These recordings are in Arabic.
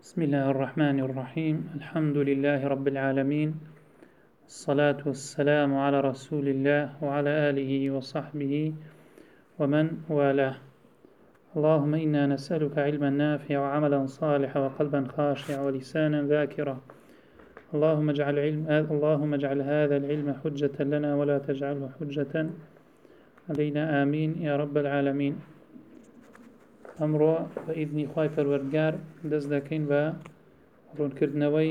بسم الله الرحمن الرحيم. الحمد لله رب العالمين، الصلاة والسلام على رسول الله وعلى آله وصحبه ومن والاه. اللهم إنا نسألك علما نافعا وعملا صالحا وقلبا خاشعا ولسانا ذاكرا. اللهم اجعل هذا العلم حجة لنا ولا تجعله حجة علينا، آمين يا رب العالمين. أمر بإذن خواي پروردگار دەست دەکەین بە ڕوونکردنەوەی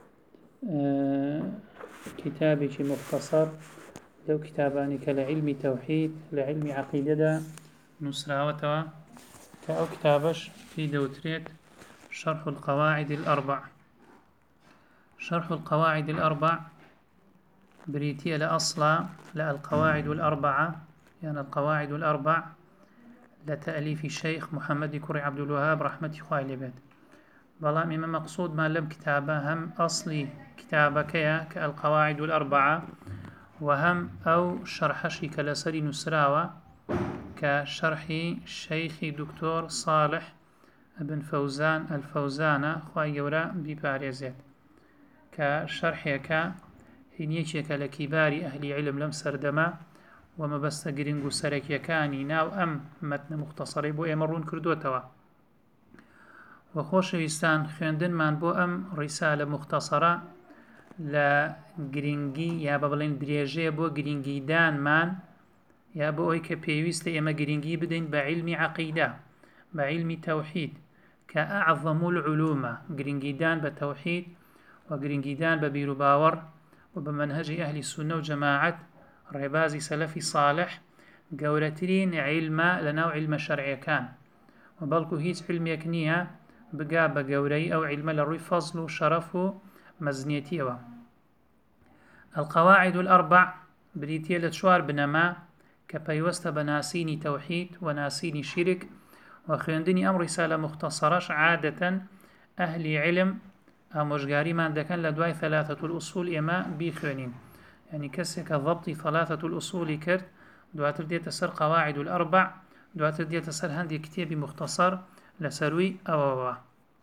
کتابێکی مختصر لەو کتابانی کە لە علمی تەوحید لە علمی عەقیدەدا نووسراوەتەوە، کە ئەو کتابەش پێی دەوترێت شرح القواعد الأربع. شرح القواعد الأربع بريتية لأصلا للقواعد الأربعة، يعني القواعد الأربع لتأليف الشيخ محمد كري عبد الوهاب رحمة الله عليه. بەڵام ئێمە مەقصودمان لەم کتابە هەم ئەسڵی کتابەکەیە کە القواعد الأربعة، وهەم ئەو شەرحەشی کە لەسەری نووسراوە کە شەرحی شەیخی دکتۆر صالح بن فەوزان الفەوزانە، خوای گەورە بیپارێزێت، کە شەرحێکە هینیەکێکە لە کیباری ئەهلی علم لەم سەردەمە و مەبەستە گرنگ و سەرەکیەکانی ناو ئەم مەتنە مختصەرەی بۆ ئێمە ڕوون کردووەتەوە. و خۆشەویستان، خوێندنمان بۆ ئەم ڕیسالە مختصەرە لە گرنگی یا بە بڵێن درێژەیە بۆ گرنگیدانمان، یا بۆ ئەوەی کە پێویستە ئێمە گرنگی بدەین بە عیلمی عەقیدە، بە عیلمی تەوحید، کە ئەعظەم العلومە، گرنگیدان بە تەوحید و گرنگیدان بە بیر و باوەڕ و بە مەنهەجی ئەهلی سونە و جەماعەت، ڕێبازی سەلەفی صالح، گەورەترین عیلمە لەناو عیلمە شەرعیەکان، و بەڵکو هیچ علمێک نییە بگا بە گەورەی ئەو عیلمە لە ڕووی فەزل و شەرەف و مەزنیەتیەوە. القواعد الأربع بریتیە لە چوار بنەما کە پەیوەستە بە ناسینی تەوحید و ناسینی شیرک، و خوێندنی ئەم ڕیسالە مختصەرەش عادەتەن ئەهلی علم ئامۆژگاریمان دەکەن لە دوای ثەلاثەة الأصول ئێمە بیخوێنین. يعني کەسێک کە ضەبطی ثەلاثەة الأصولی کرد، دواتر دێتە سەر قواعد الأربع، دواتر دێتە سەر هەندێک کتێبی مختصەر لەسەروی ئەوەوە.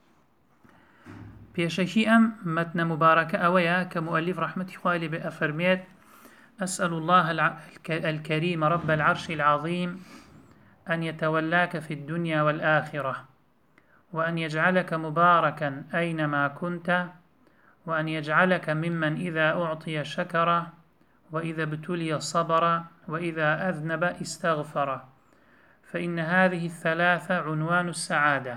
پێشەکی ئەم مەتنە مبارەکە ئەوەیە کە مؤلف ڕەحمەتی خوای لێ بێ ئەفەرمێت: أسأل الله الكريم رب العرش العظيم أن يتولاك في الدنيا والآخرة، وأن يجعلك مباركا أينما كنت، وأن يجعلك ممن إذا أعطي شكر، وإذا ابتلي صبر، وإذا أذنب استغفر، فإن هذه الثلاثة عنوان السعادة.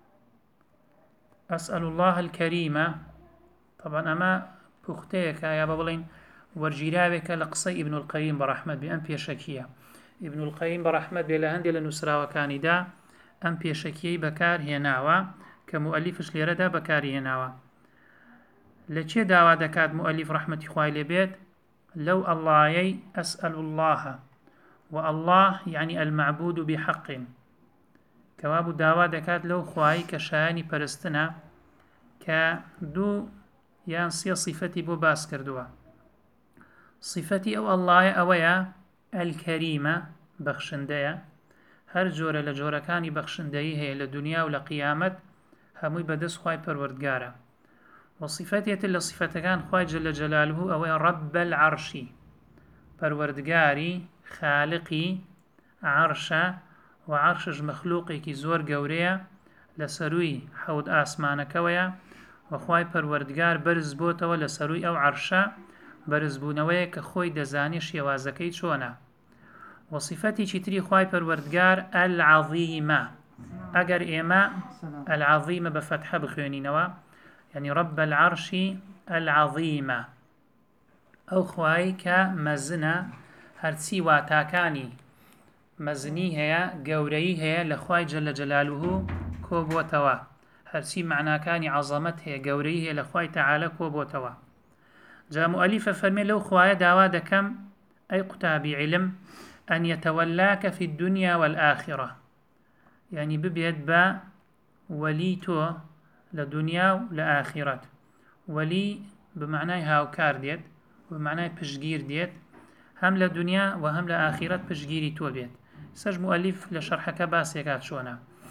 أسأل الله الكريم، طبعا أما بختيك يا بابلين ورجيرابك لقصي ابن القيم برحمة بأم بيشكية. ابن القيم برحمة بلهندي لنسرا وكاندا أم بيشكية بكار هي ناوى كمؤلفش ليردا بكار هي ناوى. لچه داوا دكات مؤلف رحمة خواه لبيت لو الله أسأل الله، والله يعني المعبود بحق، كواب داوا دكات لو خواهي كشاني پرستنا كدو يان سي صفتي بو باس كردوا. صفتي او الله اويا الكريمة بخشندية، هر جورة لجورة كاني بخشندية هي لدنيا ولقيامت هموي بدس خواهي پروردگارة. وصفتي اللي صفة كان خواهي جل جلاله اويا رب العرشي، پروردگاري خالقي عرشة، وعرشش مخلوقي كي زور قورية لسروي حود آسمانكويا، وخواي پروردگار برز بوتوا لسروي او عرشة برز بونوية كخوي دزانيش يوازكي چونا. وصفتي چتري خواي پروردگار العظيمة، اگر ايما العظيمة بفتحة بخيونينوا، يعني رب العرش العظيمة، او خواي كمزنة هرسي واتاكاني مزنی هەیە، گەورەی هەیە لە خوای جەلە جەلالوهو کۆبووەتەوە، هەرچی معناکانی عەزەمەت هەیە، گەورەی هەیە لە خوای تەعالە کۆبووەتەوە. جا مؤلفە فەرمێ لەو خوایە داوا دەکەم ئەی قوتابی علم ئەن یەتەوەلاکە فی الدنیا والآخرە، یعنی ببێت بە وەلی تۆ لە دنیا و لە ئاخرەت. وەلی بمعنای هاوکار دێت و بمعنای پشتگیر دێت، هەم لە دنیا و هەم لە ئاخرەت پشتگیری تۆ بێت. سەج مؤلف لە شەرحەکە باسێکات چۆنە.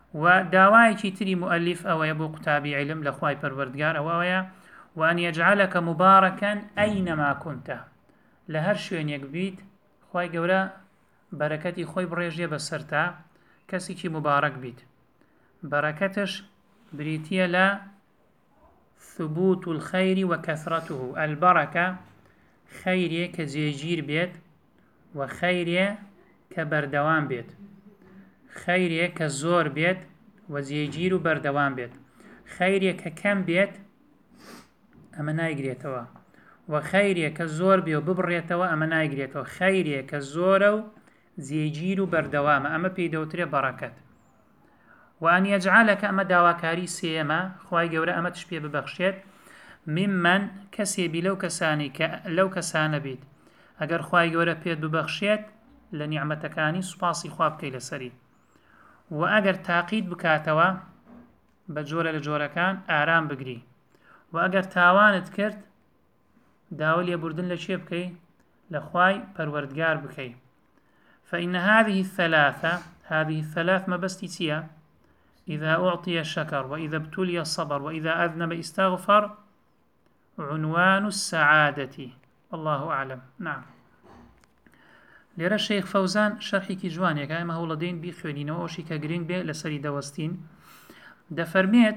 و داوایکی تری مؤلف ئەوەیە بۆ قوتابی علم لە خوای پەروەردگار ئەوەیە وأن يجعلك مباركا أينما كنت لە هەر شوێنێک بیت خوای گەورە بەرەکەتی خۆی بڕێژێ بەسەرتا کەسێکی مبارەک بیت بەرەکەتش بریتیە لە ثبوت الخير وكثرته البركة خيرية كزيجير بيت وخيرية كبردوان بيت خيرية كزور بيت وزيجير بردوان بيت خيرية ككم بيت أما نايقريتوا وخيرية كزور بيو ببريتوا أما نايقريتوا خيرية كزور زيجير بردوام أما بيدوتري بركة وأن يجعلك أما داواكاري سيما خواهي قورا أما تشبيه ببخشيت ممن كسي بلو كساني لو كسان بيت أجر خواهي قورا بيد ببخشيت لنعمتكاني سباسي خواب كي لسري وأجر تاقيد بكاتوا بجورة لجورة كان آرام بقري وأجر تاوانت كرت داولي بردن لشي بكي لخواي پروردگار بكي فإن هذه الثلاث ما بستيتيا إذا أعطي الشكر وإذا ابتلي الصبر وإذا أذنب استغفر عنوان السعادة الله أعلم. نعم لێرە الشيخ فوزان شرحێکی جوانێک ئەمە هەوڵەدەین بیخوێنینەوە ئەوشی کە گرنگ بێ لەسەری دەوەستین دەفەرمێت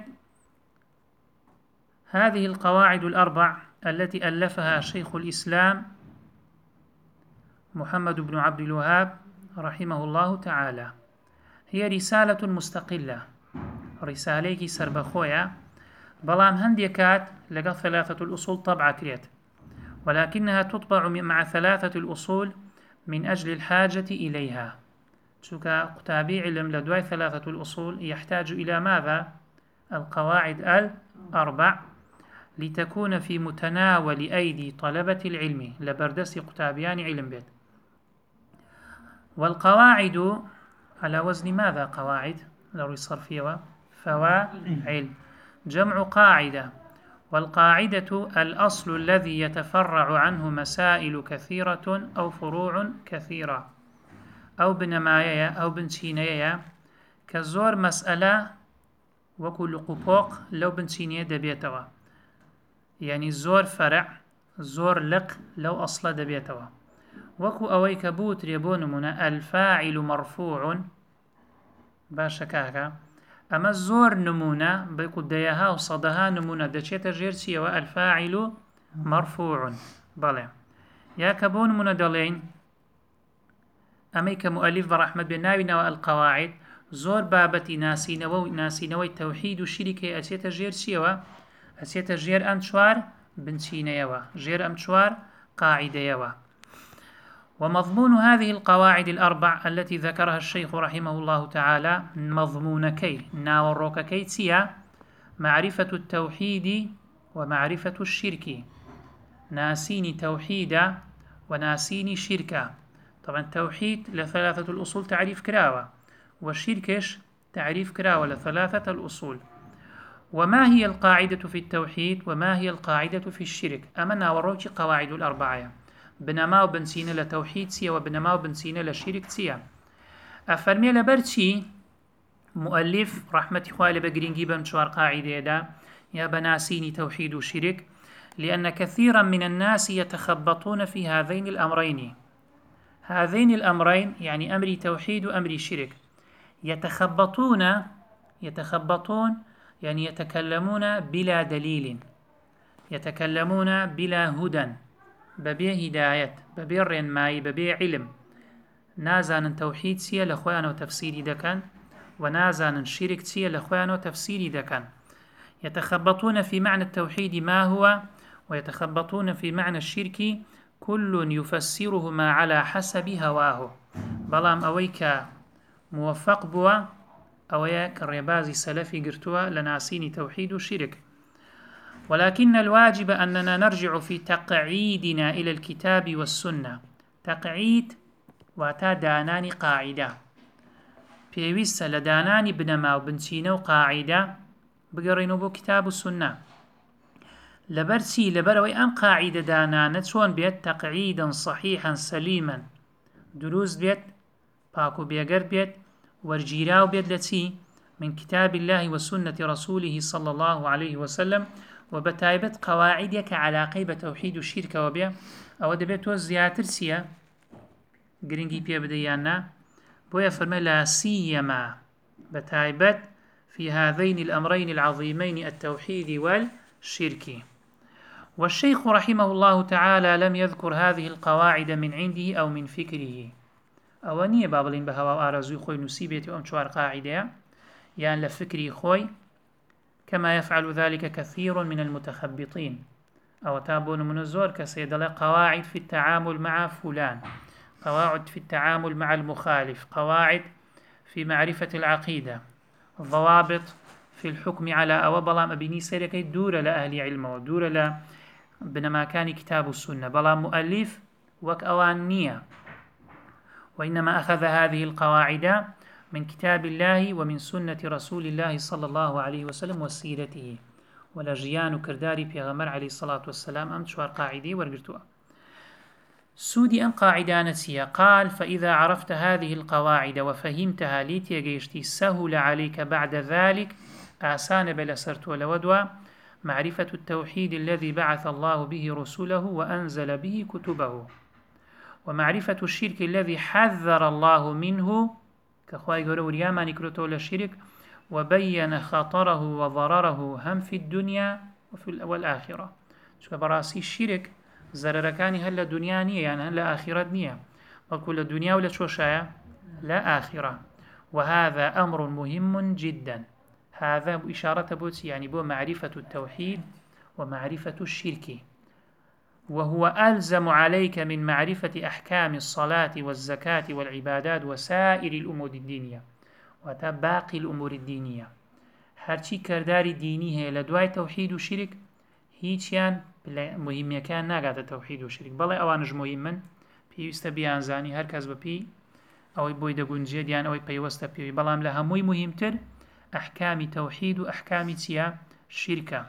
هذه القواعد الأربع التي ألفها شيخ الإسلام محمد بن عبد الوهاب رحمه الله تعالى هي رسالة مستقلة رسالة سربخويا بلام هنديكات لقى ثلاثة الأصول طبعة كريت ولكنها تطبع مع ثلاثة الأصول من أجل الحاجة إليها شوكا قتابي علم لدواي ثلاثة الأصول يحتاج إلى ماذا؟ القواعد الأربع لتكون في متناول أيدي طلبة العلم لبردس قتابيان علم بيت والقواعد على وزن ماذا قواعد؟ لو صرفية فواعل جمع قاعدة والقاعدة الأصل الذي يتفرع عنه مسائل كثيرة أو فروع كثيرة أو بنمايا أو بنشينيا كزور مسألة وكل قبوق لو بنشينيا دبيتوا يعني زور فرع زور لق لو أصل دبيتوا وكو أويك بوت ريبون من الفاعل مرفوع باشكاكا أما الزور نمونة بيقول ديها وصدها نمونة دشيت جيرسي والفاعل مرفوع بلى يا كبون من دلين أميك مؤلف برحمة بناوينا والقواعد زور بابتي ناسينوي توحيد الشركة أسيت جيرسي أسيت جير أمشوار بنسينيوا جير أمشوار قاعديوا ومضمون هذه القواعد الأربع التي ذكرها الشيخ رحمه الله تعالى مضمونكي ناوروككي تسيا معرفة التوحيد ومعرفة الشرك ناسيني توحيدا وناسيني شركا طبعا التوحيد لثلاثة الأصول تعريف كراوة والشركش تعريف كراوة لثلاثة الأصول وما هي القاعدة في التوحيد وما هي القاعدة في الشرك أما ناوروكي قواعد الأربعة بنما وبنسينة لتوحيد سيا وبنما وبنسينة لشرك سيا أفرمي لبرتشي مؤلف رحمة إخوالي بقرينجي بمشوار قاعدة دا يا بناسيني توحيد وشرك لأن كثيرا من الناس يتخبطون في هذين الأمرين يعني أمر توحيد وأمر شرك يتخبطون يعني يتكلمون بلا دليل يتكلمون بلا هدى ببي هداية ببي رنماي ببي علم نازان توحيد سيا لخوان وتفسيري دكان ونازان شرك سيا لخوان وتفسيري دكان يتخبطون في معنى التوحيد ما هو ويتخبطون في معنى الشرك كل يفسرهما على حسب هواه بلام أويك موفق بوا أويك الربازي سلفي قرتوا لناسيني توحيد وشرك ولكن الواجب أننا نرجع في تقعيدنا إلى الكتاب والسنة تقعيد واتا داناني قاعدة بيويس لداناني بنما وبنسينو قاعدة بقرينو بو كتاب السنة لبروي أم قاعدة دانانة شون بيت تقعيدا صحيحا سليما دروز بيت باكو بيقر بيت ورجيراو بيت لتي من كتاب الله وسنة رسوله صلى الله عليه وسلم وبتايبت قواعدك علاقة بتوحيد الشرك وبيع أو دبيت وزياتر سيا جرينجي بيا بديانا بويا فرمي لا سيما بتايبت في هذين الأمرين العظيمين التوحيد والشرك. والشيخ رحمه الله تعالى لم يذكر هذه القواعد من عنده أو من فكره أوانية بابلين بهوا وآرزوي خوي نسيبيتي أم شوار قاعدة يعني لفكري خوي كما يفعل ذلك كثير من المتخبطين أو تابون من الزور كسيدل قواعد في التعامل مع فلان، قواعد في التعامل مع المخالف، قواعد في معرفة العقيدة، ضوابط في الحكم على أو بلام أبني سيركي دورة لأهل علم ودورة بنما كان كتاب السنة بلام مؤلف وك أوانية، وإنما أخذ هذه القواعد من كتاب الله ومن سنة رسول الله صلى الله عليه وسلم وسيرته ولجيان كرداري بيغمر عليه الصلاة والسلام أم شوار قاعدي ورقرتوا سودي أن قاعدانتيا قال فإذا عرفت هذه القواعد وفهمتها ليتيجيشتي سهل عليك بعد ذلك آسان بلسرت ولودوا معرفة التوحيد الذي بعث الله به رسوله وأنزل به كتبه ومعرفة الشرك الذي حذر الله منه كخواي قولوا رياما نكرته للشرك وبين خطره وضرره هم في الدنيا والآخرة شو براسي الشرك زرر كان هلا دنيا نية يعني هلا آخرة نية وكل الدنيا ولا شو شايا لا آخرة وهذا أمر مهم جدا هذا إشارة بوتي يعني بو معرفة التوحيد ومعرفة الشرك وهو ألزم عليك من معرفة أحكام الصلاة والزكاة والعبادات وسائر الأمور الدينية وتباقي الأمور الدينية هرچی كرداري ديني هي لدواي توحيد وشرك هيچيان مهم كان ناقات توحيد وشرك بلا اوانج مهمن پێویستە بیانزانی هەر کەس بەپی ئەوەی بۆی دەگونجێت یان ئەوەی پەیوەستە پێوی بەڵام لە هەمووی مهمتر ئەحکامی تەوحید و ئەحکامی چیە شركة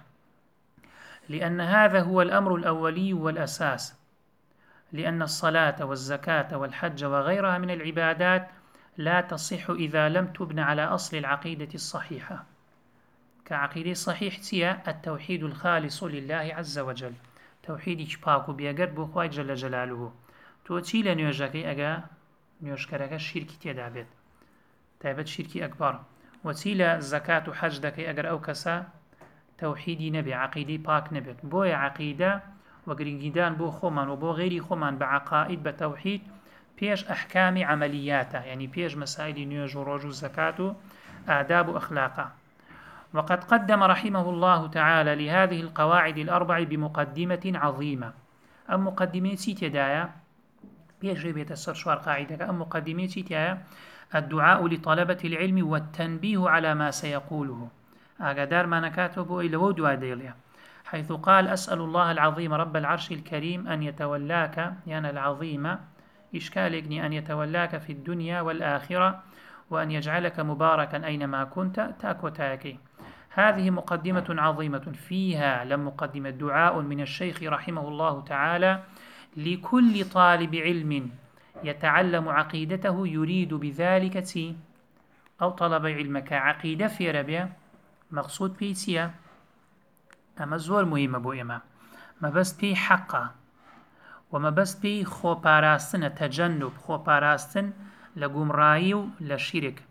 لأن هذا هو الأمر الأولي والأساس لأن الصلاة والزكاة والحج وغيرها من العبادات لا تصح إذا لم تبن على أصل العقيدة الصحيحة كعقيدة صحيح تيا التوحيد الخالص لله عز وجل توحيد شباكو بيقرب بخواي جل جلاله توتي لنيوجاكي أغا نيوشكرك الشركي تيدابت تابت شركي أكبر وتيلا زكاة حج دكي أغر أو كسا توحيدي نبي عقيدي باك نبت بوي عقيدة وقرنجدان بو خومن وبو غيري خومن بعقائد بتوحيد بيش أحكام عملياته يعني بيش مسائل نيوج وروج الزكاة آداب وأخلاقه وقد قدم رحمه الله تعالى لهذه القواعد الأربع بمقدمة عظيمة أم مقدمة تيدايا بيش ريبيت السرشوار قاعدة أم مقدمة تيدايا الدعاء لطلبة العلم والتنبيه على ما سيقوله أقدار ما نكاتبه إلى ودوا ديليا حيث قال أسأل الله العظيم رب العرش الكريم أن يتولاك يعني العظيم إشكالك أن يتولاك في الدنيا والآخرة وأن يجعلك مباركا أينما كنت تاك وتاكي هذه مقدمة عظيمة فيها مقدمة دعاء من الشيخ رحمه الله تعالى لكل طالب علم يتعلم عقيدته يريد بذلك أو طلب علمك عقيدة في ربيع مقصود بيتيا أما زور مهمة بو إما ما بس بي حقا وما بس بي خو باراستن تجنب خو باراستن لقمرايو لشرك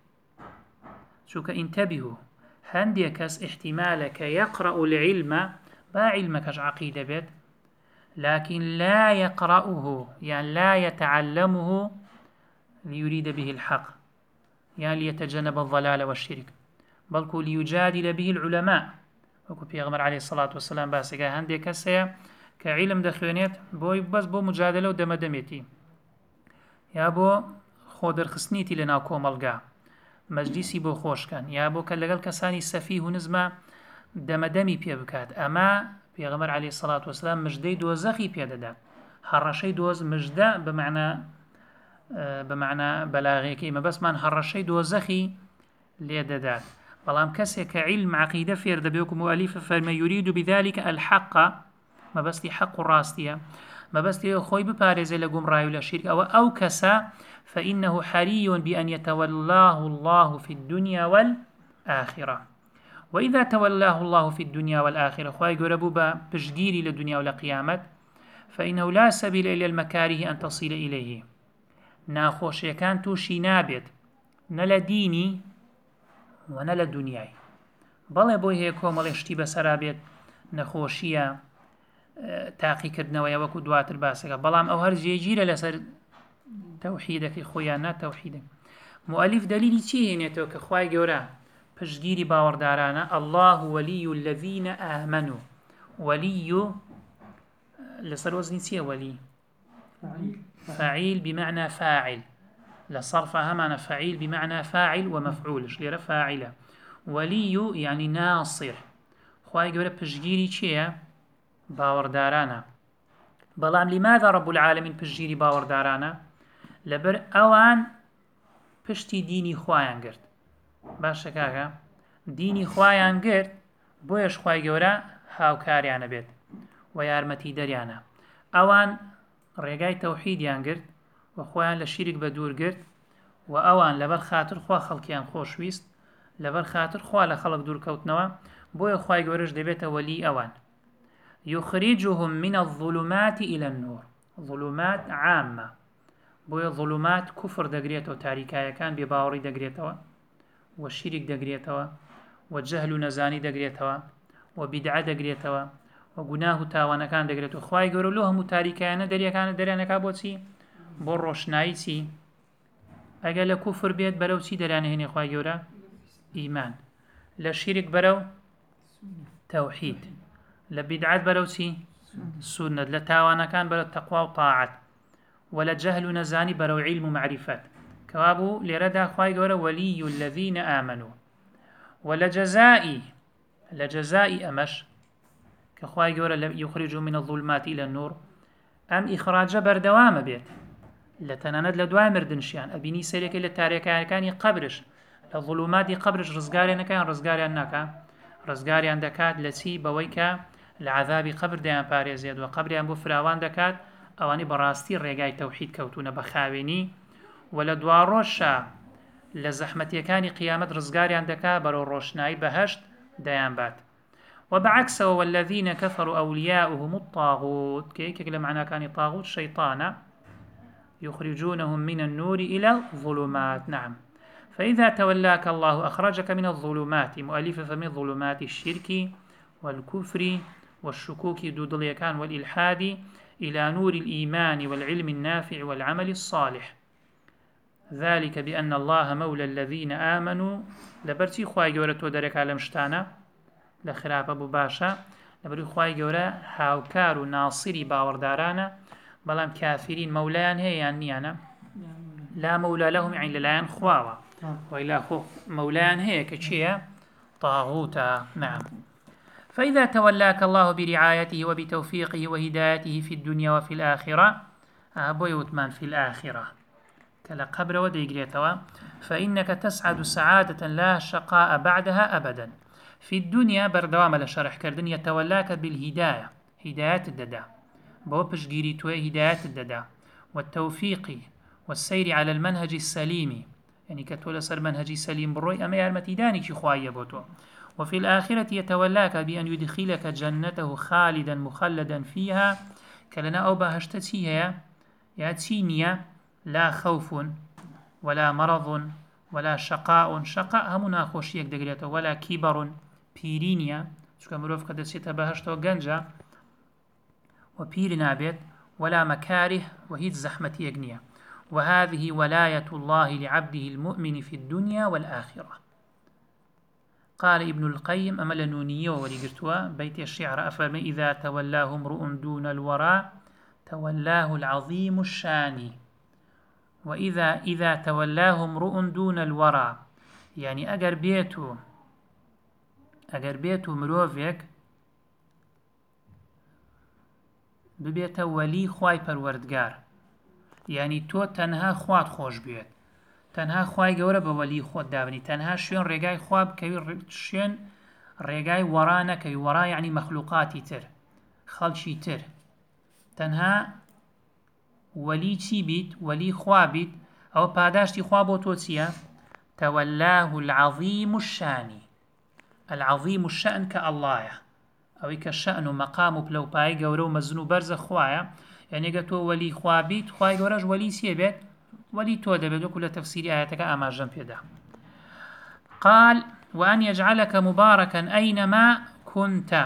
شوك انتبهوا هندي كس احتمالك يقرأ العلم با علمك عقيدة بيت لكن لا يقرأه يعني لا يتعلمه ليريد به الحق يعني ليتجنب الضلال والشرك بل ليجادل به العلماء وكو بيغمر عليه الصلاة والسلام باسقا هندي كسيا كعلم دخوينيت بوي بس بو مجادلة ودمدميتي يا بو خودر خسنيتي لنا كوملقا مجلسي بو خوش كان يا بو كاللقل كساني سفيه نزمة دمدمي بيه بكات أما بيغمر عليه الصلاة والسلام مجدي دوزخي بيه دادا هرشي دوز مجدة بمعنى بلاغيك إما بس من هرشي دوزخي ليه دادا بلام كسي كعلم عقيدة فيرد بيوكم مؤلفة فما يريد بذلك الحق ما بس لي حق الراستية ما بس لي خوي ببارزة لقوم رايو لشرك أو كسا فإنه حري بأن يتولاه الله في الدنيا والآخرة وإذا تولاه الله في الدنيا والآخرة خواهي قربوا بشجيري للدنيا والقيامة فإنه لا سبيل إلى المكاره أن تصل إليه ناخوشي كان توشي نابت نلا ديني ونلا دنياي بەڵێ بۆی هەیە کۆمەڵێ شتی بەسەرابێت نەخۆشیە تاقیکردنەوەیە وەکو دواتر باسەکە بەڵام ئەو هەر جێگیرە لەسەر تەوحیدەکەی خۆیان نا تەوحیدە مؤلف دلیلی چی هێنێتەوە کە خوای گەورە پشتگیری باوەڕدارانە الله ولي الذين آمنوا ولي لەسەر وەزنی چییە ولي فاعل بمعنى فاعل لصرف همان فعيل بمعنى فاعل ومفعولش ليرى فاعله ولي يعني ناصر خواهي قوله پشگیری چیه؟ باوردارانا بلام لماذا رب العالمين پشگیری باوردارانا؟ لبر اوان پشتی دینی خواهیان گرد باشه کاکا دینی خواهیان گرد بویش خواهی قوله هاوکاریانه بید و یارمتی دریانه اوان ڕێگای تەوحیدیان گرت و خۆیان لە شیرک بە دوور گرت و ئەوان لەبەر خاتر خوا خەڵکیان خۆشویست لەبەر خاتر خوا لە خەڵک دوورکەوتنەوە بۆیە خوای گەورەش دەبێتە وەلی ئەوان يخرجهم من الظلمات إلى النور ظلمات عامة بۆیە ظلمات کوفر دەگرێتەوە تاریکایەکان بێباوەڕی دەگرێتەوە و شیرک دەگرێتەوە و جەهل و نەزانی دەگرێتەوە و بیدعە دەگرێتەوە و گوناه و تاوانەکان دەگرێتەوە خوای گەورە لۆ هەموو تاریکایانە دەریەکانە دەریانەکە بۆچی بۆ ڕۆشنایی چی ئەگەر لە کوفر بێت بەرەو چی دەریانەهێنێ خوای گەورە ئیمان لە شیرک بەرەو تەوحید لە بیدعەت بەرەو چی سونەت لە تاوانەکان بەرەو تەقوا و طاعەت و لە جەهل و نەزانی بەرەو عیلم و معریفەت کەوا بوو لێرەدا خوای گەورە وەلی الذین ئامنوا و لە جەزای ئەمەش کە خوای گەورە یخرج من الظلمات إلى النور ئەم ئیخراجە بەردەوامە بێت لە تەنانەت لە دوای مردنشیان ئەبینی سەرێکی لە تاریکەکانی قەبرش لە ظلماتی قەبرش ڕزگاریانەکەیان ڕزگاریان ناکە ڕزگاریان دەکات لە چی بەوەی کە لە عەذابی قەبر دەیان پارێزێت و قەبریان بۆ فراوان دەکات ئەوانەی بەڕاستی ڕێگای تەوحید کەوتونە بە خاوێنی و لە دوا ڕۆژە لە زەحمەتیەکانی قیامەت ڕزگاریان دەکات بەرەو ڕۆشنایی بەهەشت دەیان بات وبعكسه والذين كفروا أولياؤهم الطاغوت كيك لمعنى كان طاغوت شيطانا يخرجونهم من النور إلى الظلمات نعم فإذا تولاك الله أخرجك من الظلمات مؤلفة فمن ظلمات الشرك والكفر والشكوك دودليكان والإلحاد إلى نور الإيمان والعلم النافع والعمل الصالح ذلك بأن الله مولى الذين آمنوا لبرتي خواهي جورة ودرك على مشتانا لخرابة بباشا لبري خواهي جورة هاوكار ناصري باوردارانا بلام كافرين مولايان هي يعني لا مولى لهم يعني للايان خواوا وإلا مولايان هي كشيء طاغوتا نعم فإذا تولاك الله برعايته وبتوفيقه وهدايته في الدنيا وفي الآخرة بويوتمان في الآخرة كلا قبر وديقريتوا فإنك تسعد سعادة لا شقاء بعدها أبدا في الدنيا بردوام لشرح كردن يتولاك بالهداية هداية الددا بوبش جيريتوي هداية الددا والتوفيق والسير على المنهج السليم يعني كتولى صار منهجي سليم بروي أما يارمتي داني شي خوايا بوتو وفي الآخرة يتولاك بأن يدخلك جنته خالدا مخلدا فيها كلنا أو بهشتتيها ياتينيا لا خوف ولا مرض ولا شقاء شقاء همنا خوشيك دقريته ولا كبر بيرينيا شكا مروف قد سيتا بهشتو قنجا وبير نابت ولا مكاره وهي زحمة يقنية وهذه ولاية الله لعبده المؤمن في الدنيا والآخرة قال ابن القيم أمل نونية ولقرتوا بيت الشعر أفرمي إذا تولاه امرؤ دون الوراء تولاه العظيم الشان وإذا تولاه امرؤ دون الوراء يعني أجر بيتو مروفيك ببيت ولي خواي پروردگار يعني تو تنها خوات خوش بيت تنها خواي گەورە بە وەلی خۆت دابنی تەنها شوێن ڕێگای خوا بکەوی شوێن ڕێگای وەڕا نەکەوی وەڕا یعنی مەخلوقاتی تر خەڵکی تر تەنها وەلی چی بیت وەلی خوا بیت ئەوە پاداشتی خوا بۆ تۆ چییە تولاه العظيم الشان. العظيم الشأن كالله أو كالشأن مقام بلو باي قورو مزنو برز خوايا يعني قتو ولي خوابيت خواي قورج ولي سيبت ولي تودا بدو كل تفسير آياتك آما جنب. قال وأن يجعلك مباركا أينما كنت.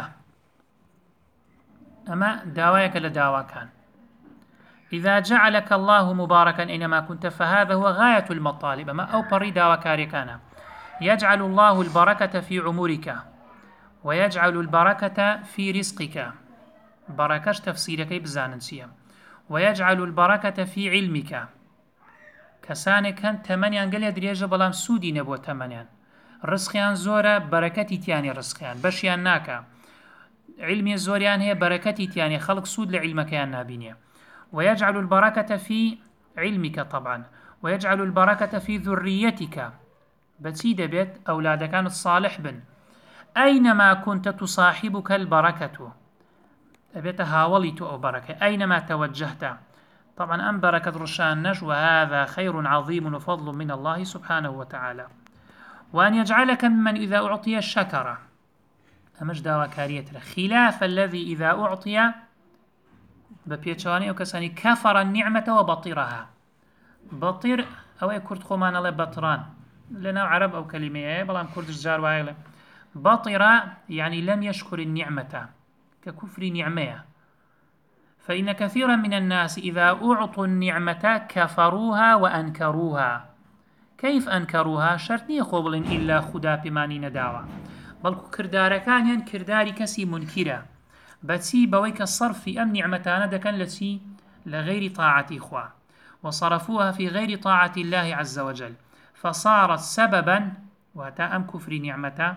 أما داوايك لداوا كان إذا جعلك الله مباركا أينما كنت فهذا هو غاية المطالب. أما أو بري داوا كاريكانا يجعل الله البركة في عمرك ويجعل البركة في رزقك. بركش تفسيرك بزاننسيا. ويجعل البركة في علمك. كسانك كان تمنيان قال يدريجة بلام سودي نبوة تمنيان رزقيان زورة بركتي تياني رزقيان بشيان ناكا علمي زوريان هي بركتي تياني خلق سود لعلمك يا نابينيا. ويجعل البركة في علمك طبعا. ويجعل البركة في ذريتك بتسيد بيت أولادك كان الصالح بن. أينما كنت تصاحبك البركة أبيت هاوليت أو بركة أينما توجهت. طبعا أم بركة رشان نش وهذا خير عظيم وفضل من الله سبحانه وتعالى. وأن يجعلك ممن إذا أعطي الشكر. أمش داوا كارية خلاف الذي إذا أعطي ببيتشواني أو كساني كفر النعمة وبطرها. بطر أو كرد خمان الله بطران لنا عرب أو كلمة بلام كرد الجار وعيلة. بطر يعني لم يشكر النعمة ككفر نعمة. فإن كثيرا من الناس إذا أعطوا النعمة كفروها وأنكروها. كيف أنكروها؟ شرطني خوبل إلا خدا بماني نداوة بل كردار كان كرداري كسي منكرة بتسي بويك الصرف في أم نعمتان دكان لتسي لغير طاعة إخوة وصرفوها في غير طاعة الله عز وجل فصارت سببا وتا أم كفر نعمتا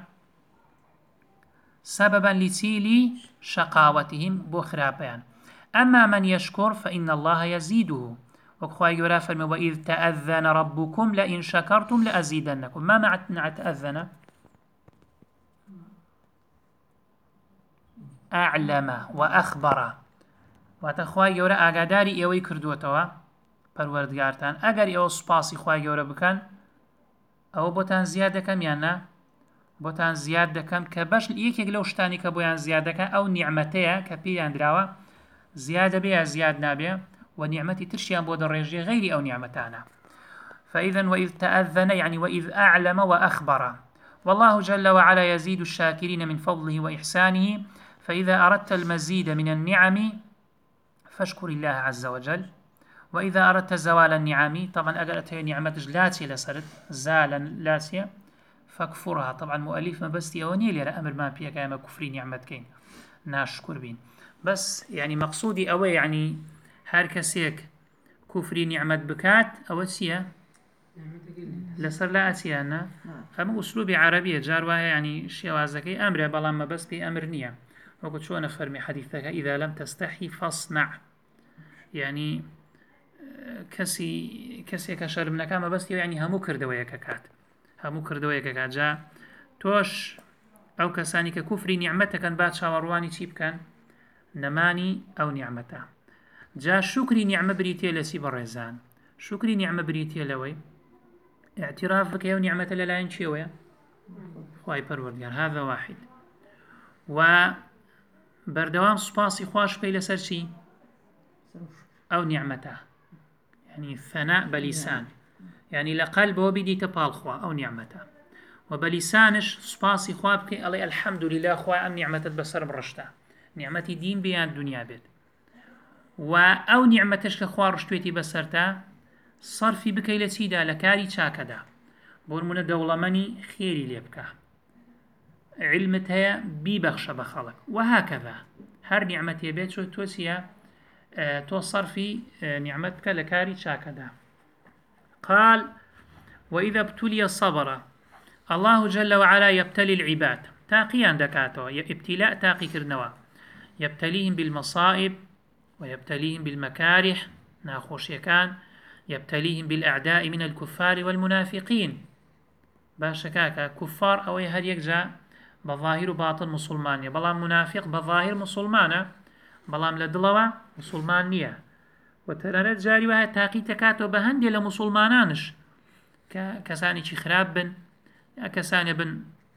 سببا لتسيل شقاوتهم بخرابان. أما من يشكر فإن الله يزيده وخواي يرى فرمي وإذ تأذن ربكم لئن شكرتم لأزيدنكم. ما معنى تأذن؟ أعلم وأخبر وتخواي يرى أقداري إيوي كردوتوا پروردگارتان أقر إيو سپاسي خواي يرى بكن أو بوتان زيادة كم يانا بوتان زيادة كم كبش يك لو شتاني كبويان زيادة كم أو نعمتها كبيان دراوا زيادة بها زياد نابيا ونعمتي ترشيان بود الرجي غير أو نعمتانا. فإذا وإذ تأذن يعني وإذ أعلم وأخبر. والله جل وعلا يزيد الشاكرين من فضله وإحسانه. فإذا أردت المزيد من النعم فاشكر الله عز وجل. وإذا أردت زوال النعم طبعا أقلت هي نعمة جلاتي لسرت زالا لاسيا فاكفرها. طبعا مؤلف ما بس يوني لي أمر ما بيك يا كفري نعمتكين ناشكر بين بس يعني مقصودي أوي يعني هر كسيك كفري نعمة بكات أو سيا لسر لا أسيانا أما أسلوب عربية جارواها يعني شوازكي أمر بلا ما بس بأمر نية. وقلت شو أنا فرمي حديثك إذا لم تستحي فاصنع يعني كسي كشر منك ما بس يعني همو كردويك كات همو كردويك كات جا توش أو كساني ككفري نعمتك كان بعد شاورواني تيب كان نماني أو نعمته. جا شكري نعمة بريتيا لسي برزان شكري نعمة بريتيا لوي اعترافك يا نعمة للاين شوية خواي پروردگار هذا واحد. و بردوام سپاسي خواش بي لسر شي أو نعمته يعني ثناء بلسان يعني لقلبه بدي تبال خوا أو نعمته وبلسانش سپاسي خوابك الله الحمد لله خوا أم نعمتت بسر برشته نعمتي دين بيان دنيا بيت و أو نعمتش كخوا رشتويتي بسرتا صرفي بكي لسيدا لكاري چاكدا بورمونا دولماني خيري ليبكا علمتها بيبخش بخلق وهكذا هر نعمتي بيت شو توسيا تو صرفي نعمتك لكاري چاكدا. قال وإذا ابتلي الصبر. الله جل وعلا يبتلي العباد تاقيا دكاتو ابتلاء تاقي كرنوا يبتليهم بالمصائب ويبتليهم بالمكاره ناخوش يكان يبتليهم بالأعداء من الكفار والمنافقين باشكاكا كفار أو هل يكجا بظاهر باطن مسلمان بلام منافق بظاهر مسلمانا بلام لدلوا مسلمان نية وترانت جاري وها تاقي تكاتو بهندي لمسلمانانش کەسانێکی خراپ بن یا کەسانە بن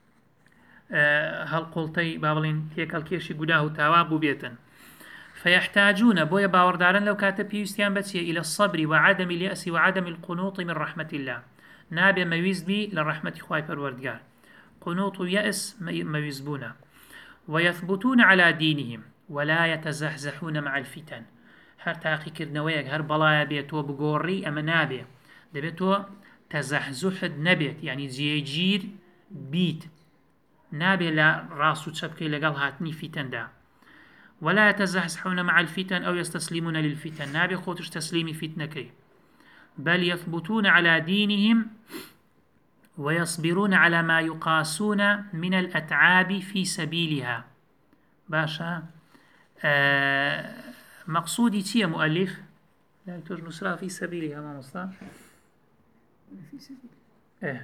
هەڵقوڵتەی با بڵین تێکەڵکێشی گوناه و تاوا بوو بێتن فيحتاجون بويا باوردارن لو كاتب بيوستيان بتسي إلى الصبر وعدم اليأس وعدم القنوط من رحمة الله نابي مويز بي لرحمة خواي پروردگار قنوط ويأس مويزبونا ويثبتون على دينهم ولا يتزحزحون مع الفتن هر تاقي كردنويك هر بلايا بيتو بقوري أما نابي دبيتو تزحزح نبيت يعني زيجير بيت نابي لا راسو تشبكي لقال هاتني فتن دا ولا يتزحزحون مع الفتن أو يستسلمون للفتن نابي خوتش تسليم فتنكي بل يثبتون على دينهم ويصبرون على ما يقاسون من الأتعاب في سبيلها باشا مقصودي تي مؤلف لا توجد نصرة في سبيلها ما مصطفى في سبيل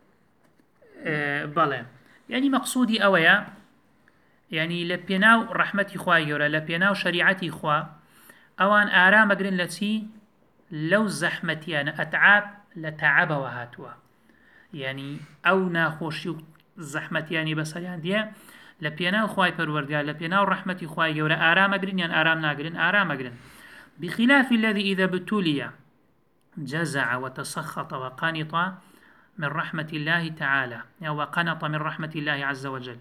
بلى يعني مقصودي أويا يعني لبيناو رحمتي خواهي جورا لبيناو شريعتي خوا أوان آرام أقرن لتي لو زحمتي أنا أتعاب لتعب وهاتوا يعني أو ناخوشي زحمتي يعني بسريان دي لبيناو خواهي پروردگار لبيناو رحمتي خواهي جورا آرام أقرن يعني آرام ناقرن آرام أقرن بخلاف الذي إذا ابتلي جزع وتسخط وقنط من رحمة الله تعالى أو قنط من رحمة الله عز وجل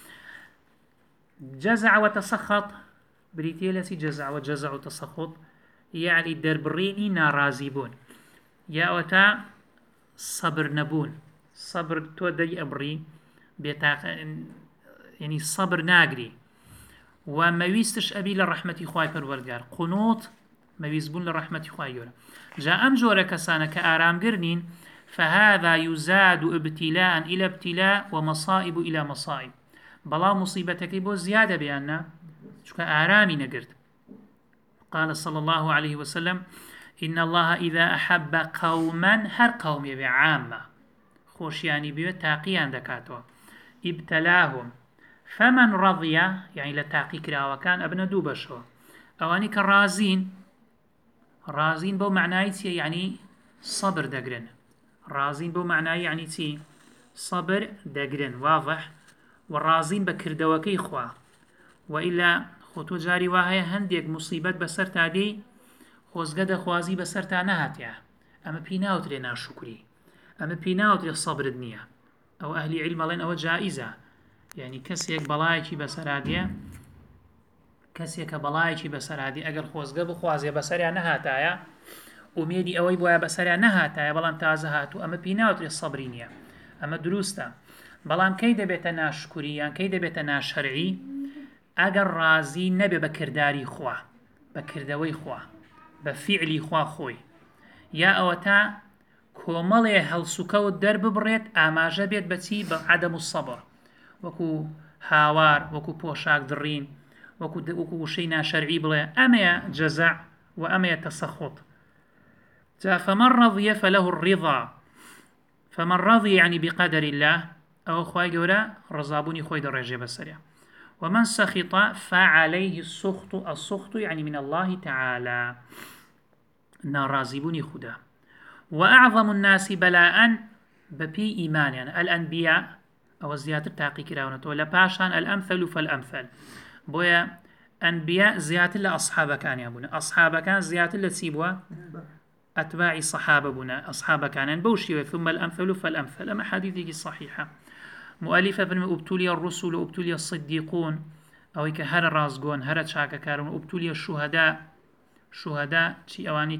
جزع وتسخط بريتيلسي جزع وتسخط يعني دربريني نارازيبون يا وتا صبر نبون صبر تودري أبري يعني صبر ناقري وما ويستش أبي للرحمة خواي پروردگار قنوط ما ويزبون للرحمة خواي يورا جاء أم جورا كسانا كآرام قرنين فهذا يزاد ابتلاء إلى ابتلاء ومصائب إلى مصائب بلا مصيبتك بو زيادة بأننا شو آرامي نقرد قال صلى الله عليه وسلم إن الله إذا أحب قوما هر قوم يبي عامة خوش يعني بيو تاقيان دكاتوا ابتلاهم فمن رضي يعني لتاقي كراوة كان ابن دوبشو أواني كرازين رازين بو معناي يعني صبر دقرن رازين بو معناي يعني تي صبر دقرن واضح والرازين بكردوكي خوا وإلا خوتو جاري واهي هنديك مصيبت بسر تادي خوزگد خوازي بسر تا نهاتيا اما بيناوت لنا شكري اما بيناوت للصبر الدنيا او اهلي علم لين او جائزة يعني كسيك بلايكي بسرادية كسيك بلايكي بسرادية اگر خوزگد بخوازي بسريا نهاتايا وميدي اوي بوايا بسريا نهاتايا بلان تازهاتو اما بيناوت للصبرينيا اما دروستا بلان كي دبيت ناشكري يعني كي دبيت ناشرعي اگر رازي نبي بكرداري خوا بكردوي خوا بفعلي خوا خوي يا اوتا كومالي هلسوكو الدرب بريت اماجه بيت بتي بعدم الصبر وكو هاوار وكو بوشاك درين وكو شينا شرعي بلا اما جزع واما تسخط فمن رضي فله الرضا فمن رضي يعني بقدر الله او خواي جورا رزابوني خوي درجه بسريع ومن سخط فعليه السخط يعني من الله تعالى نارازبوني خدا وأعظم الناس بلاء ببي إيمان يعني الأنبياء أو زيادة تاقي كراونته ولا باشان الأمثل فالأمثل بويا أنبياء زيادة لأصحاب كان يابونا أصحاب كان زيادة لتسيبوا أتباع صحابة بنا أصحاب كان بوشي ثم الأمثل فالأمثل أما حديثك صحيحة مؤلفة بن أبتلي الرسل وأبتلي الصديقون أو كهر الرازقون هر تشاكا كارون أبتلي الشهداء شهداء شي أواني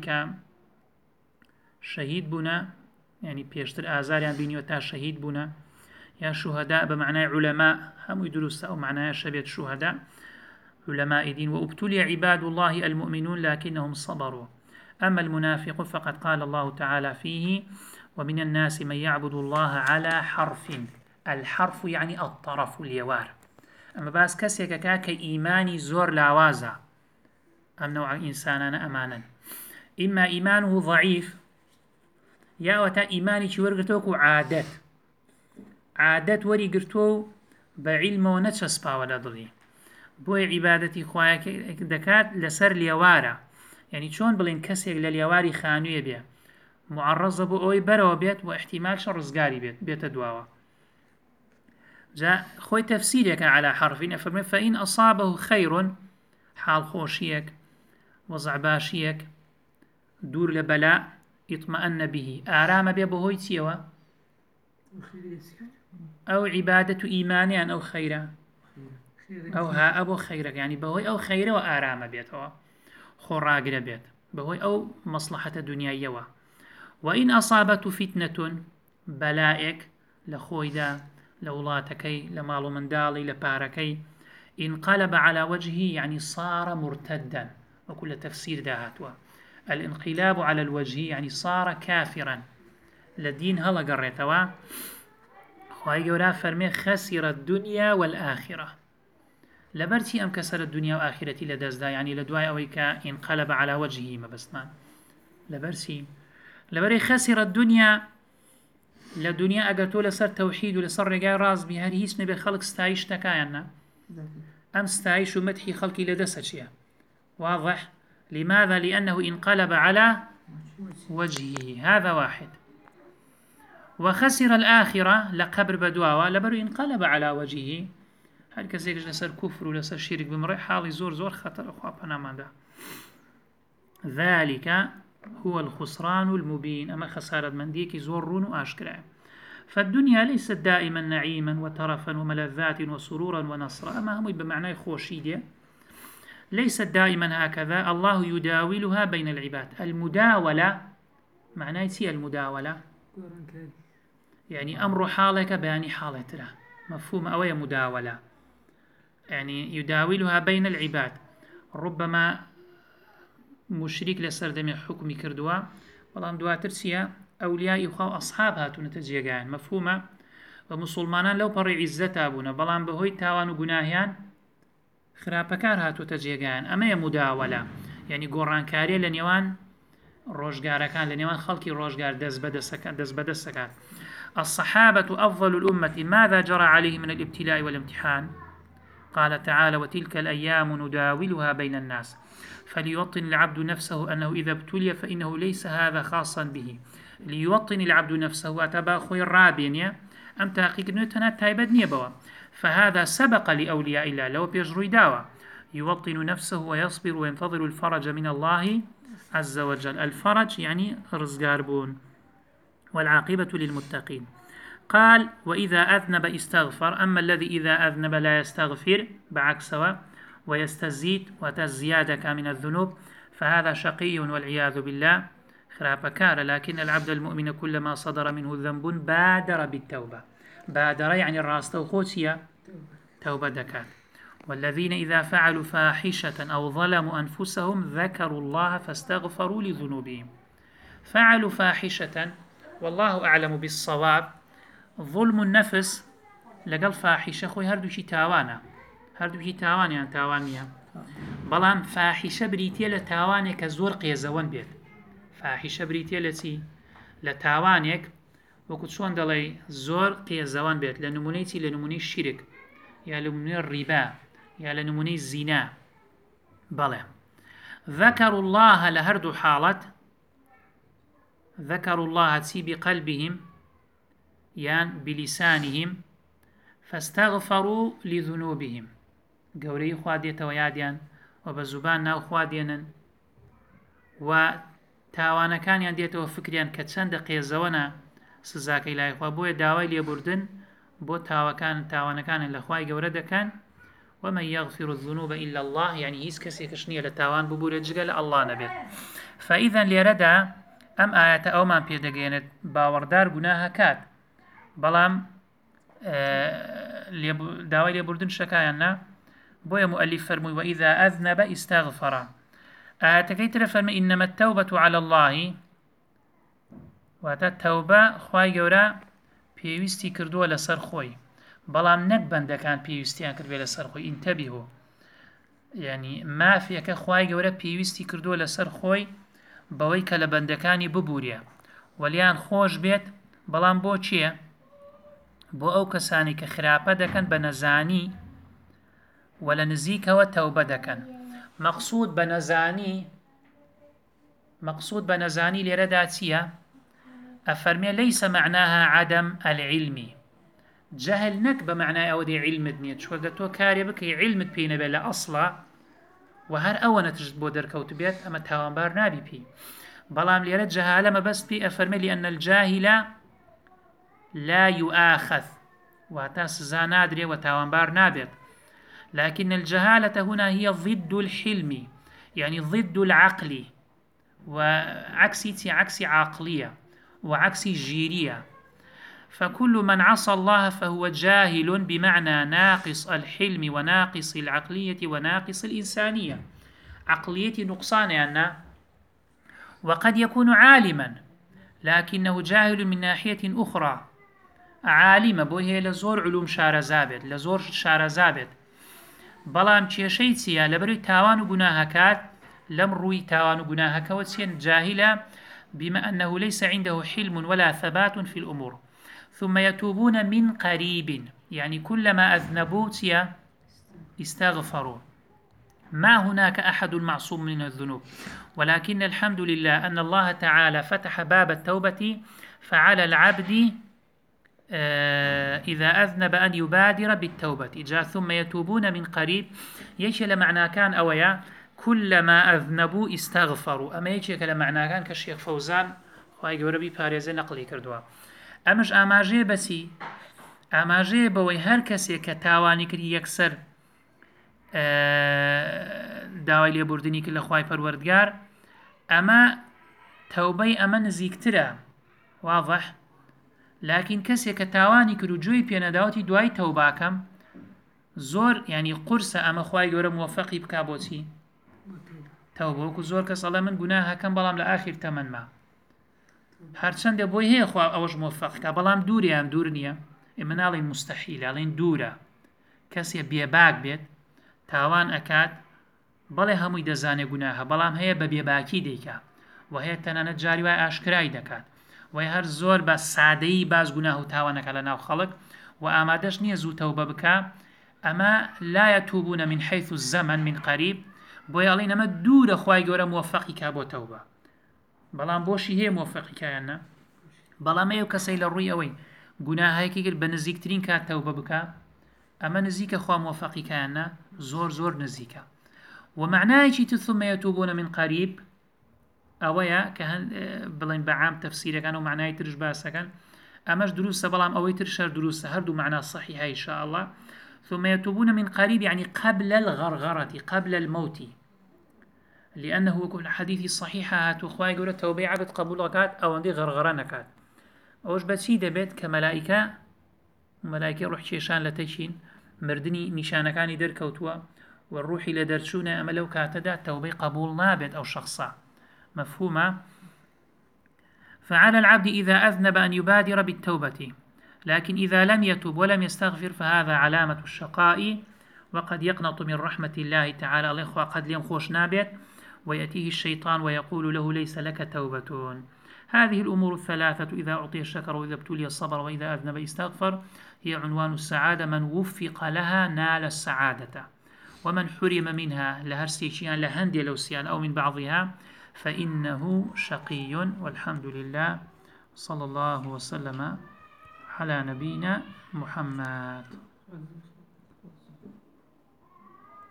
شهيد بنا يعني بيشتر آزار يعني بيني وتا شهيد بنا يا شهداء بمعنى علماء هم يدرس أو معنى شبيت شهداء علماء دين وأبتلي عباد الله المؤمنون لكنهم صبروا أما المنافق فقد قال الله تعالى فيه ومن الناس من يعبد الله على حرف الحرف يعني الطرف اليوار أما باس كسيك كاك إيماني زور لاوازا أم نوع إنساننا أمانا إما إيمانه ضعيف يا وتا إيماني شورقتوك عادت وري قرتو بعلم ونتشسبا ولا ضلي بوي عبادتي خوايا دكات لسر اليوارا يعني شون بلين كسيك لليواري خانوية بيه معرضة بو أوي بروا بيت واحتمال شرزقاري بيت دواوا جاء خوي تفسيرك على حرفين أفرمي فإن أصابه خير حال خوشيك وضع باشيك دور لبلاء اطمأن به آرام بهوي تيوا أو عبادة إيمانيان أو خيرا أو ها أبو خيرك يعني بهوي أو خيرا وآرام بيتوا خراقر بيت بهوي أو مصلحة دنيا وإن أصابته فتنة بلائك لخويدا لولاتكي لمالو من دالي لباركي انقلب على وجهه يعني صار مرتدا وكل تفسير داهاتوا الانقلاب على الوجه يعني صار كافرا لدين هلا قريتوا خواهي قورا فرمي خسر الدنيا والآخرة لبرتي أم كسر الدنيا وآخرتي لدازدا يعني لدواي أويكا انقلب على وجهه ما بسمان لبرسي لبري خسر الدنيا لدنيا أقرتو لسر توحيد ولسر رقاي راز بهار هيس نبي خلق ستايش تكاينا أم ستايش ومدحي خلقي لدسة واضح لماذا؟ لأنه انقلب على وجهه هذا واحد وخسر الآخرة لقبر بدواوة لبرو انقلب على وجهه هل كسيك لسر كفر ولسر شرك بمرأي حالي زور زور خطر أخوابنا ماذا ذلك هو الخسران المبين أما خسارة من ديك زور وأشكرا فالدنيا ليست دائما نعيما وترفا وملذات وسرورا ونصرا أما هم بمعنى خوشيدة ليست دائما هكذا الله يداولها بين العباد المداولة معناه هي المداولة يعني أمر حالك بيان حالتنا مفهوم أوي مداولة يعني يداولها بين العباد ربما مشرك لسردم حكم كردوا والله دواتر سيا أولياء وخاو أصحاب هاتو نتجيقان مفهومة ومسلمانان لو بري عزتا بونا بلان بهوي تاوان وقناهيان خراپەکار هاتووە جێگایان ئەمەیە مداوەلە یعنی گۆڕانکاریە لە نێوان ڕۆژگارەکان لە نێوان خەڵکی ڕۆژگار دەست بەدەستەکات الصحابة أفضل الأمة ماذا جرى عليه من الابتلاء والامتحان قال تعالى وتلك الأيام نداولها بين الناس فليوطن العبد نفسه أنه إذا ابتلي فإنه ليس هذا خاصا به ليوطن العبد نفسه أتبا خوي الرابين أم تحقيق نوتنا تايبد نيبوا فهذا سبق لأولياء الله لو بيجري داوى يوطن نفسه ويصبر وينتظر الفرج من الله عز وجل الفرج يعني رزقاربون والعاقبة للمتقين قال وإذا أذنب استغفر أما الذي إذا أذنب لا يستغفر بعكسه ويستزيد وتزيادك من الذنوب فهذا شقي والعياذ بالله خرابكار لكن العبد المؤمن كلما صدر منه ذنب بادر بالتوبة بادر يعني الراس توخوتيا توبة دكات والذين إذا فعلوا فاحشة أو ظلموا أنفسهم ذكروا الله فاستغفروا لذنوبهم فعلوا فاحشة والله أعلم بالصواب ظلم النفس لقل فاحشة خوي هردوشي تاوانا هردوشي تاوان يعني تاوانيا بلام فاحشة بريتيا لتاوانيك زور قيزوان بيت فاحشة بريتيا لتي لتاوانيك وكت شوان دلي زور قيزوان بيت لنمونيتي لنموني الشرك يا لنموني الربا يا لنموني الزنا بلى ذكروا الله لهردو حالة ذكروا الله تي بقلبهم يان بلسانهم فاستغفروا لذنوبهم قوري خوادية وياديان وبزبان ناو خواديانا وتاوانا كان ينديتو فكريان كتسند قيزونا سزاك إلهي خواه بويا داوي ليبردن بو تاوانا كان لخواي قورده كان ومن يغفر الذنوب إلا الله يعني هيس كسي كشنية لتاوان ببورة جغل الله نبيت فإذا ليردا أم آيات أو من بيدقينت باوردار قناها كات بلام داوي ليبردن شكايانا بويا مؤلف فرمي وإذا أذنب استغفر آياتكي ترفرمي إنما التوبة على الله واتە تەوبە خوای گەورە پێویستی کردووە لەسەر خۆی بەڵام نەک بەندەکان پێویستیان کردوێ لەسەر خۆی ئینتەبیهو یعنی مافیەکە خوای گەورە پێویستی کردووە لەسەر خۆی بەوەی کە لە بەندەکانی ببوورێ وەلیان خۆش بێت بەڵام بۆ چییە؟ بۆ ئەو کەسانی کە خراپە دەکەن بە نەزانی و لە نزیکەوە تەوبە دەکەن مەقسوود بە نەزانی لێرەدا چییە؟ أفرمي ليس معناها عدم العلم جهل نك بمعنى أودي علم دنيا شو قلتوا كاري بك علم بينا بلا أصلا وهر أونا تجد بودر كوتبيت أما تاوانبار نابي بي بلام ليرد جهالة ما بس بي أفرمي لأن الجاهل لا يؤاخذ واتا سزا نادري وتاوانبار نابت لكن الجهالة هنا هي ضد الحلم يعني ضد العقل عكس عقلية وعكس جيرية فكل من عصى الله فهو جاهل بمعنى ناقص الحلم وناقص العقلية وناقص الإنسانية عقلية نقصان يعني وقد يكون عالما لكنه جاهل من ناحية أخرى عالم بوهي لزور علوم شارزابت لزور شارزابت بلام کێشەی چییە لەبەروی تاوان و گوناهەکات لەم ڕووی تاوان و گوناهەکەوە چێن جاهلة بما أنه ليس عنده حلم ولا ثبات في الأمور ثم يتوبون من قريب يعني كلما أذنبوا استغفروا ما هناك أحد معصوم من الذنوب ولكن الحمد لله أن الله تعالى فتح باب التوبة فعلى العبد إذا أذنب أن يبادر بالتوبة جاء ثم يتوبون من قريب يشي لمعنى كان أويا كلما أذنبوا استغفروا أما يشي لمعنى كان كالشيخ فوزان خواهي قوربي باريزي نقلي كردوا أمش أماجي بسي أماجي بوي هر كسي كتاواني كري يكسر داوای لێبوردنی کرد لە خوای پەروەردگار ئەمە تەوبەی ئەمە نزیکترە واضح لكن کەسێک کە تاوانی کرد و گوێی پێنەداوەتی دوای تەوباکەم زۆر ینی قورسە ئەمە خوای گەورە موفەقی بکا بۆچی تەوبە وەکو زۆر کەس ئەڵێ من گوناهەکەم بەڵام لە ئاخر تەمەنما هەرچەندە بۆی هەیە خوا ئەوەش موفەقکە بەڵام دووریان دوور نییە ئێمە ناڵێن مستەحیلە ئەڵێن دوورە کەسێ بێباک بێت تاوان ئەکات بەڵێ هەمووی دەزانێ گوناهە بەڵام هەیە بە بێباکی دەیکا و هەیە تەنانەت جاری وای ئاشکرای دەکات وای هەر زۆر بە سادەیی باز گوناه و تاوانەکە لە ناو خەڵک و ئامادەش نییە زوو تەوبە بکە ئەمە لا يتوبون من حيث الزمن من قريب بۆی ئەڵێن ئەمە دوورە خوای گەورە موفەقی کا بۆ تەوبە بەڵام بۆشی هەیە موفەقی کایانە بەڵام ئەو کەسەی لە ڕووی ئەوەی گوناهایەکی کرد بە نزیکترین کات تەوبە بکە ئەمە نزیکە خوا موفەقی کایانە زۆر نزیکە ومعنایکی ثم يتوبون من قريب ئەوەیە کە بڵێن بەعام تەفسیرەکان و معنای ترش باسەکەن ئەمەش دروستە بەڵام ئەوەی تر شەر دروستە هەردوو معنا صحیحە إن شاء الله ثم يتوبون من قريب يعني قبل الغرغرة قبل الموت لأنه كل حديث صحيحة هاتوخواي قولة توبي عبد قبولكات أو عندي غرغرة نكات أوش بتشي دبيت كملائكة ملائكة روح شيشان لتشين مردني نشانكاني دركوتوا والروح لدرشونا أما لو كاتدا توبي قبول نابت أو شخصا مفهومة فعلى العبد إذا أذنب أن يبادر بالتوبة لكن إذا لم يتوب ولم يستغفر فهذا علامة الشقاء وقد يقنط من رحمة الله تعالى الإخوة قد ليم خوش نابت ويأتيه الشيطان ويقول له ليس لك توبة هذه الأمور الثلاثة إذا أعطي الشكر وإذا ابتلي الصبر وإذا أذنب استغفر هي عنوان السعادة من وفق لها نال السعادة ومن حرم منها لهرسيشيان لهندي لوسيان أو من بعضها فإنه شقي والحمد لله صلى الله وسلم على نبينا محمد